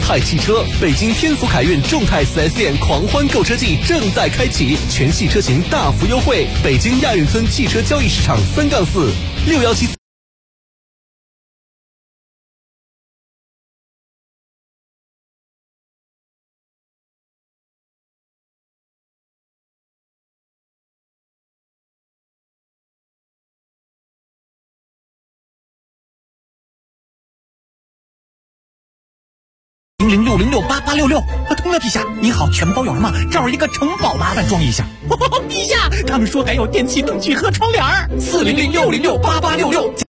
泰汽车北京天府凯运众泰 4S 店狂欢购车季正在开启，全系车型大幅优惠。北京亚运村汽车交易市场3-46174。 00668866，通了，陛下，你好，全部都有了吗？这儿一个城堡，麻烦装一下。陛下，他们说还有电器、灯具和窗帘儿。4006068866。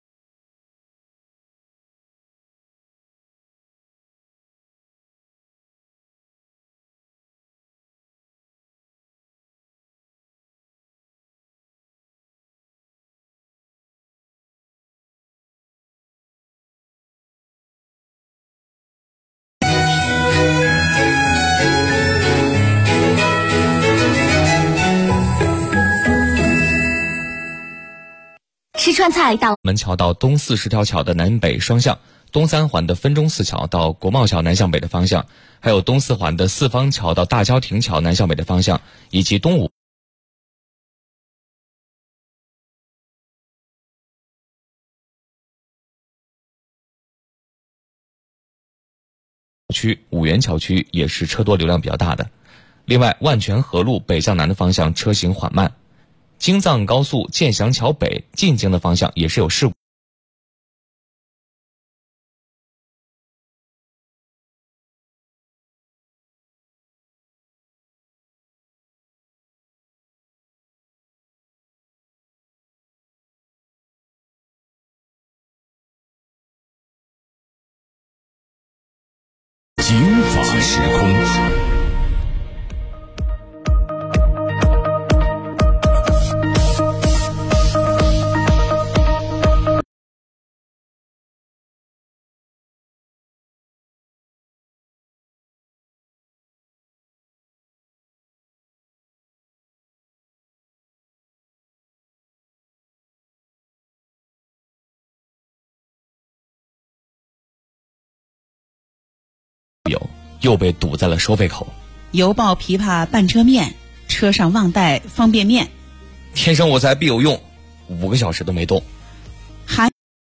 吃川菜到门桥到东40条桥的南北双向，东3环的分钟4桥到国贸桥南向北的方向，还有东4环的四方桥到大郊亭桥南向北的方向，以及东5区五元桥区也是车多流量比较大的。另外，万泉河路北向南的方向车行缓慢，京藏高速建祥桥北进京的方向也是有事故。 警法时空。 又被堵在了收费口， 犹抱琵琶半遮面，车上忘带方便面。 天生我材必有用，5个小时都没动。 还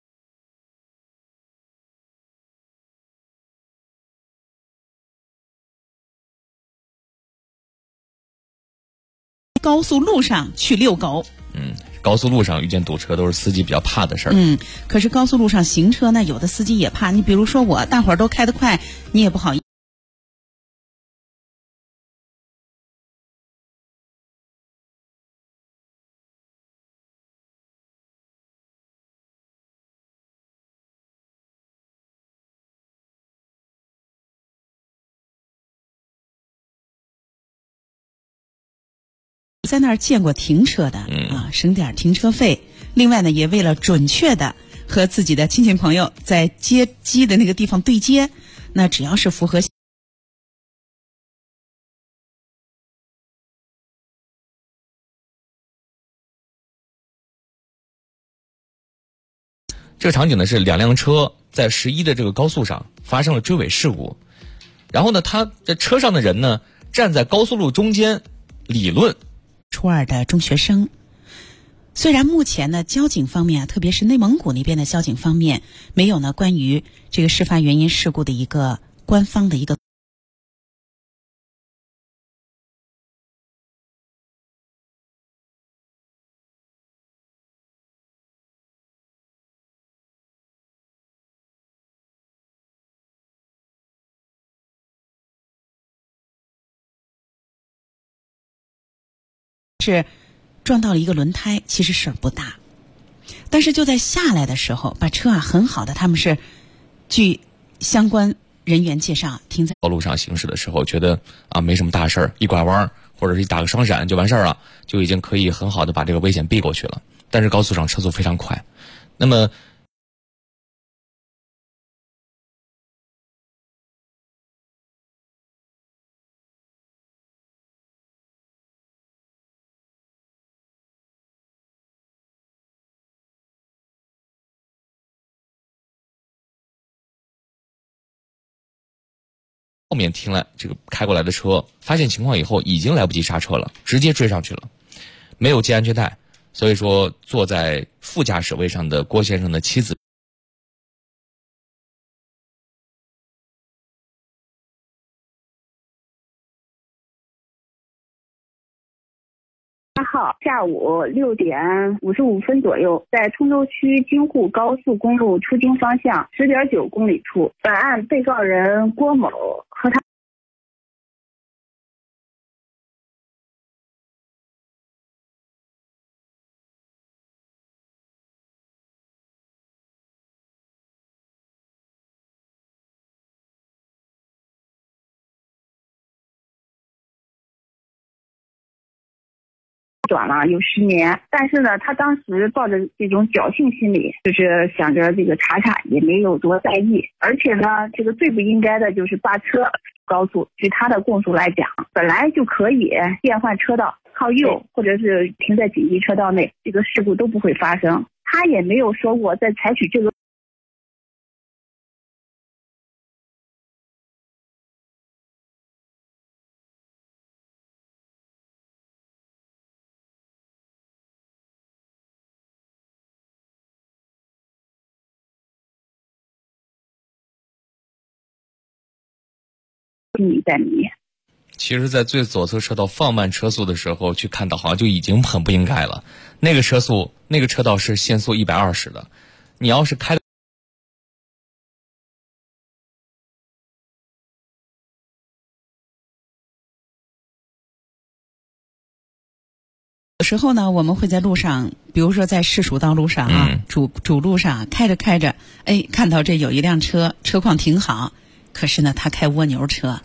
高速路上去遛狗。 高速路上遇见堵车都是司机比较怕的事儿。 可是高速路上行车呢，有的司机也怕。你比如说我，大伙儿都开得快，你也不好意思。在那儿见过停车的省点停车费。另外呢，也为了准确的和自己的亲戚朋友在接机的那个地方对接，那只要是符合这个场景呢是2辆车在11的这个高速上发生了追尾事故，然后呢，他在车上的人呢站在高速路中间理论。 初2的中学生，虽然目前呢交警方面特别是内蒙古那边的交警方面没有呢关于这个事发原因事故的一个官方的一个。是撞到了一个轮胎，其实事儿不大，但是就在下来的时候，把车很好的，他们是据相关人员介绍停在道路上行驶的时候，觉得没什么大事儿，一拐弯或者是一打个双闪就完事儿了，就已经可以很好的把这个危险避过去了。但是高速上车速非常快，那么后面停了这个开过来的车，发现情况以后已经来不及刹车了，直接追上去了，没有系安全带。所以说坐在副驾驶位上的郭先生的妻子 8号下午6点55分左右，在通州区京沪高速公路出京方向10.9公里处，本案被告人郭某和他短了有10年，但是呢，他当时抱着这种侥幸心理，就是想着这个查查，也没有多在意。而且呢，这个最不应该的就是扒车高速。据他的供述来讲，本来就可以变换车道，靠右或者是停在紧急车道内，这个事故都不会发生。他也没有说过在采取这个。迷在里面。 其实在最左侧车道放慢车速的时候去看导航就已经很不应该了。那个车速，那个车道是限速120的，你要是开的时候呢，我们会在路上，比如说在市属道路上啊，主路上开着开着，哎，看到这有一辆车，车况挺好，可是呢，他开蜗牛车，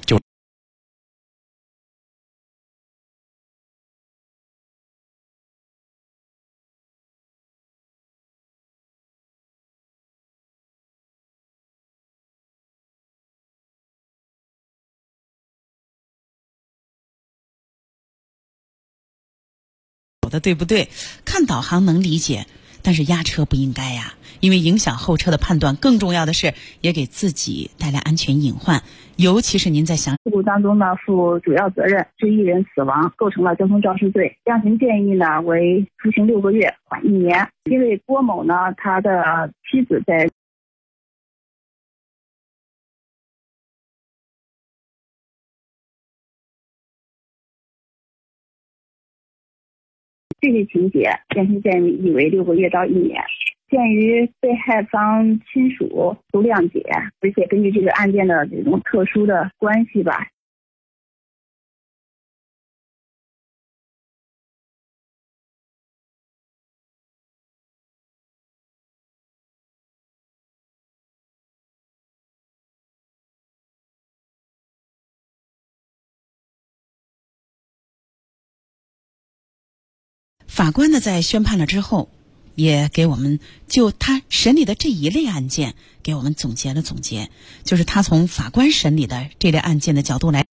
的对不对？看导航能理解，但是压车不应该呀，因为影响后车的判断。更重要的是，也给自己带来安全隐患。尤其是您在想事故当中呢，负主要责任，致一人死亡，构成了交通肇事罪。量刑建议呢为徒刑6个月，缓1年。因为郭某呢，他的妻子在这类情节，量刑建议为6个月到1年。鉴于被害方亲属都谅解，而且根据这个案件的这种特殊的关系吧， 法官呢在宣判了之后，也给我们就他审理的这一类案件给我们总结了总结，就是他从法官审理的这类案件的角度来。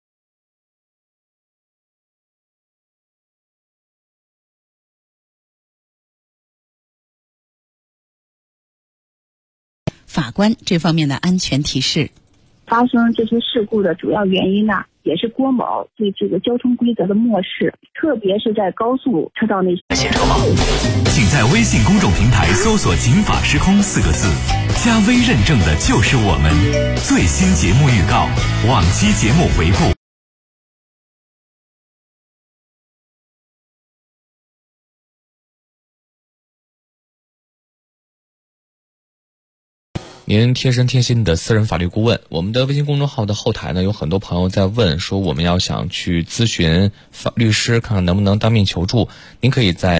法官这方面的安全提示， 发生这些事故的主要原因呢，也是郭某对这个交通规则的漠视，特别是在高速车道内。 请在微信公众平台搜索“警法时空”4个字，加微认证的就是我们。最新节目预告，往期节目回顾。 您贴身贴心的私人法律顾问，我们的微信公众号的后台呢，有很多朋友在问说，我们要想去咨询律师，看看能不能当面求助。您可以在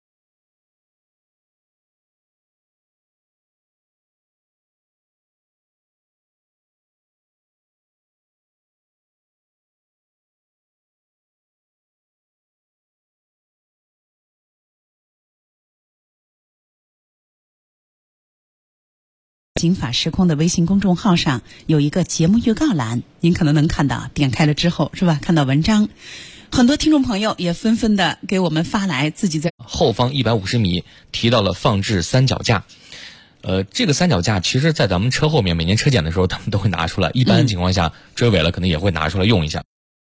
警法时空的微信公众号上有一个节目预告栏，您可能能看到，点开了之后是吧？看到文章，很多听众朋友也纷纷的给我们发来自己在后方150米提到了放置三脚架。 这个三脚架其实在咱们车后面每年车检的时候他们都会拿出来，一般情况下追尾了可能也会拿出来用一下。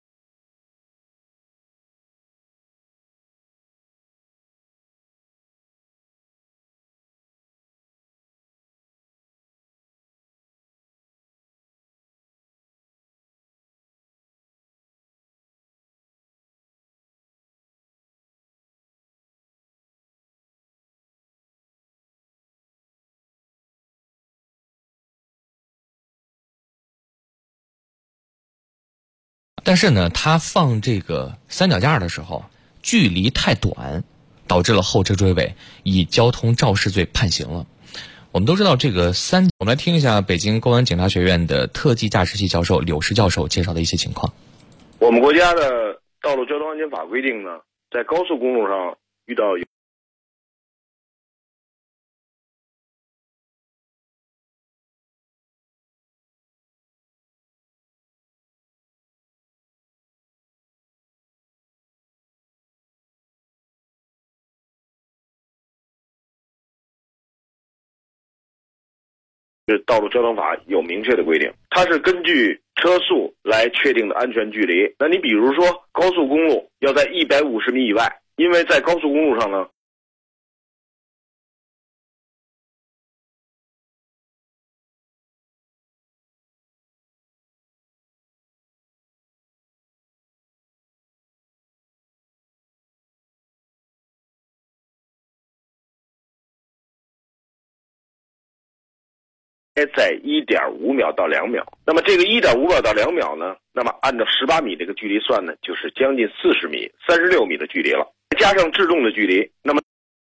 但是呢，他放这个三脚架的时候距离太短，导致了后车追尾，以交通肇事罪判刑了。我们都知道这个我们来听一下北京公安警察学院的特技驾驶系教授柳石教授介绍的一些情况。 我们国家的道路交通安全法规定呢，在高速公路上遇到道路交通法有明确的规定，它是根据车速来确定的安全距离。那你比如说高速公路要在150米以外，因为在高速公路上呢，在1.5秒到2秒。那么这个1.5秒到2秒呢，那么按照18米这个距离算呢，就是将近40米、36米的距离了。加上制动的距离，那么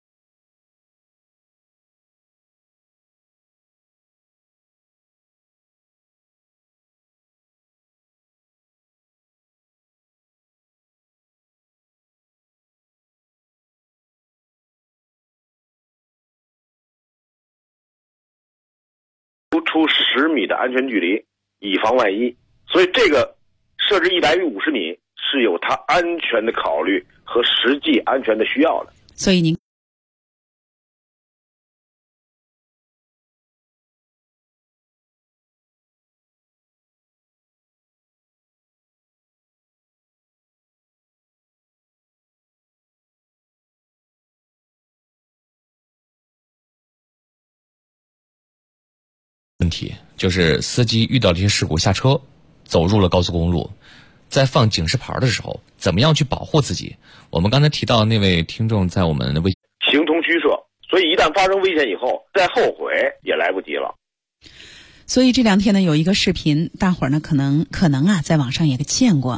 出10米的安全距离，以防万一。所以这个设置150米是有它安全的考虑和实际安全的需要的。 所以您问题就是司机遇到这些事故下车，走入了高速公路，在放警示牌的时候，怎么样去保护自己？我们刚才提到那位听众在我们的形同虚设，所以一旦发生危险以后，再后悔也来不及了。 所以这两天呢，有一个视频，大伙儿呢可能啊，在网上也见过。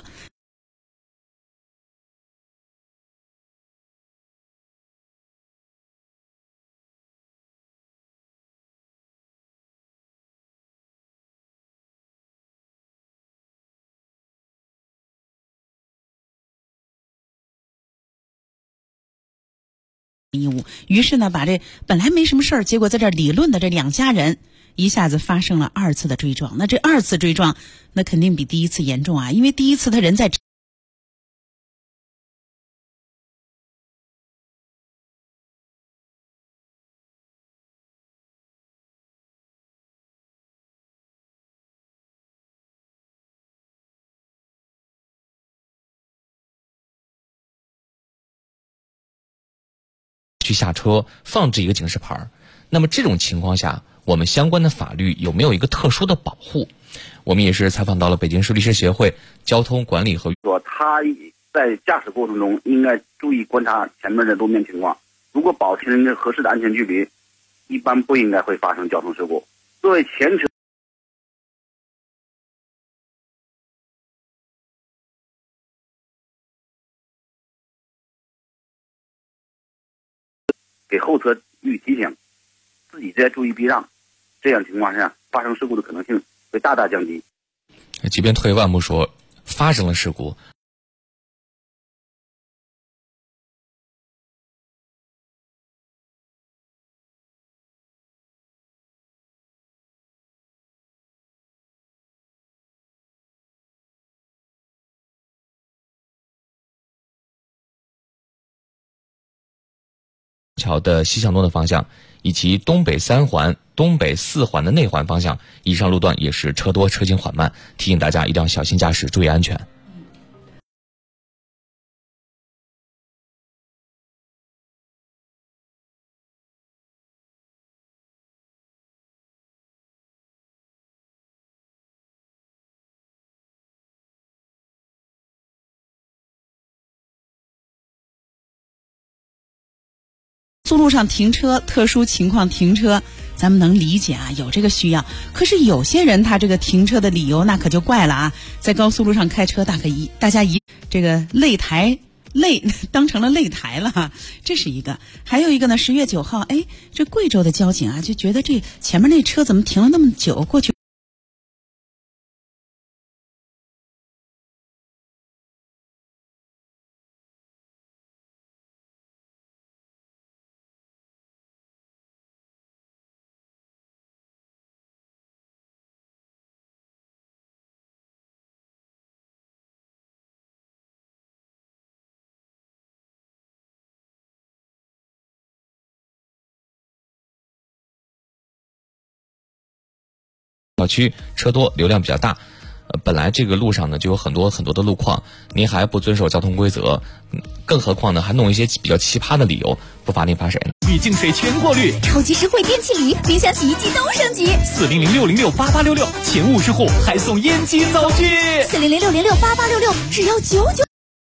义务，于是呢，把这本来没什么事儿，结果在这理论的这两家人，一下子发生了2次的追撞。那这2次追撞，那肯定比第1次严重啊，因为第1次他人在去下车放置一个警示牌。那么这种情况下，我们相关的法律有没有一个特殊的保护？我们也是采访到了北京市律师协会交通管理和说他在驾驶过程中应该注意观察前面的路面情况，如果保持合适的安全距离，一般不应该会发生交通事故。作为前车给后车予以提醒，自己再注意避让，这样情况下发生事故的可能性会大大降低。 即便退一万步说，发生了事故， 桥的西向东的方向，以及东北3环、东北4环的内环方向，以上路段也是车多车行缓慢，提醒大家一定要小心驾驶，注意安全。 速路上停车，特殊情况停车，咱们能理解啊，有这个需要。可是有些人他这个停车的理由那可就怪了啊，在高速路上开车，大家这个擂台当成了擂台了哈，这是一个。还有一个呢，10月9号，这贵州的交警啊就觉得这前面那车怎么停了那么久，过去。 小区车多，流量比较大，本来这个路上呢就有很多的路况，您还不遵守交通规则，更何况呢还弄一些比较奇葩的理由，不罚您罚谁呢？ 预净水全过滤， 超级实惠电器礼，冰箱、洗衣机都升级。 400-606-8866，前50户还送烟机灶具。 400-606-8866，只要99。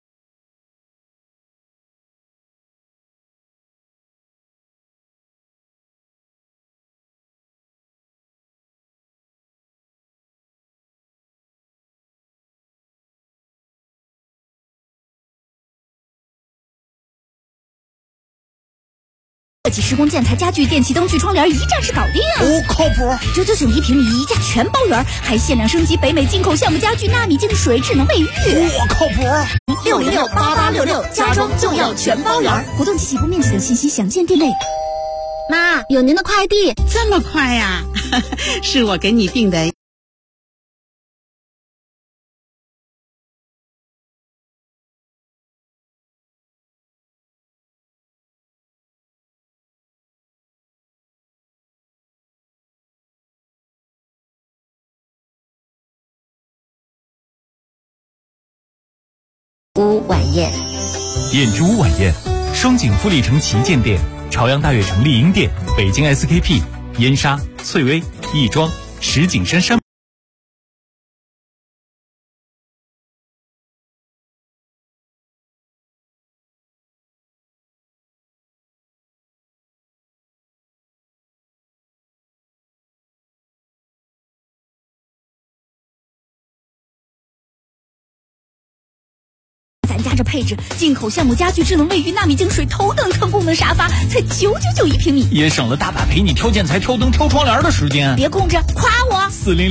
设计施工建材家具电器灯具窗帘一站式搞定， 靠谱 ！999一平米，一价全包圆，还限量升级北美进口橡木家具纳米净水智能卫浴， 靠谱 ！606-8866，家装就要全包圆。活动及起步面积等信息详见店内。妈，有您的快递。 这么快呀？是我给你订的。 晚宴， 燕珠晚宴，双井富力城旗舰店、朝阳大悦城丽婴店、北京 SKP、燕莎、翠微、亦庄、石景山山。 咱家这配置，进口橡木家具、智能卫浴、纳米净水、头等舱功能沙发，才999一平米， 也省了大把陪你挑建材、挑灯、挑窗帘的时间。 别空着，夸我。 400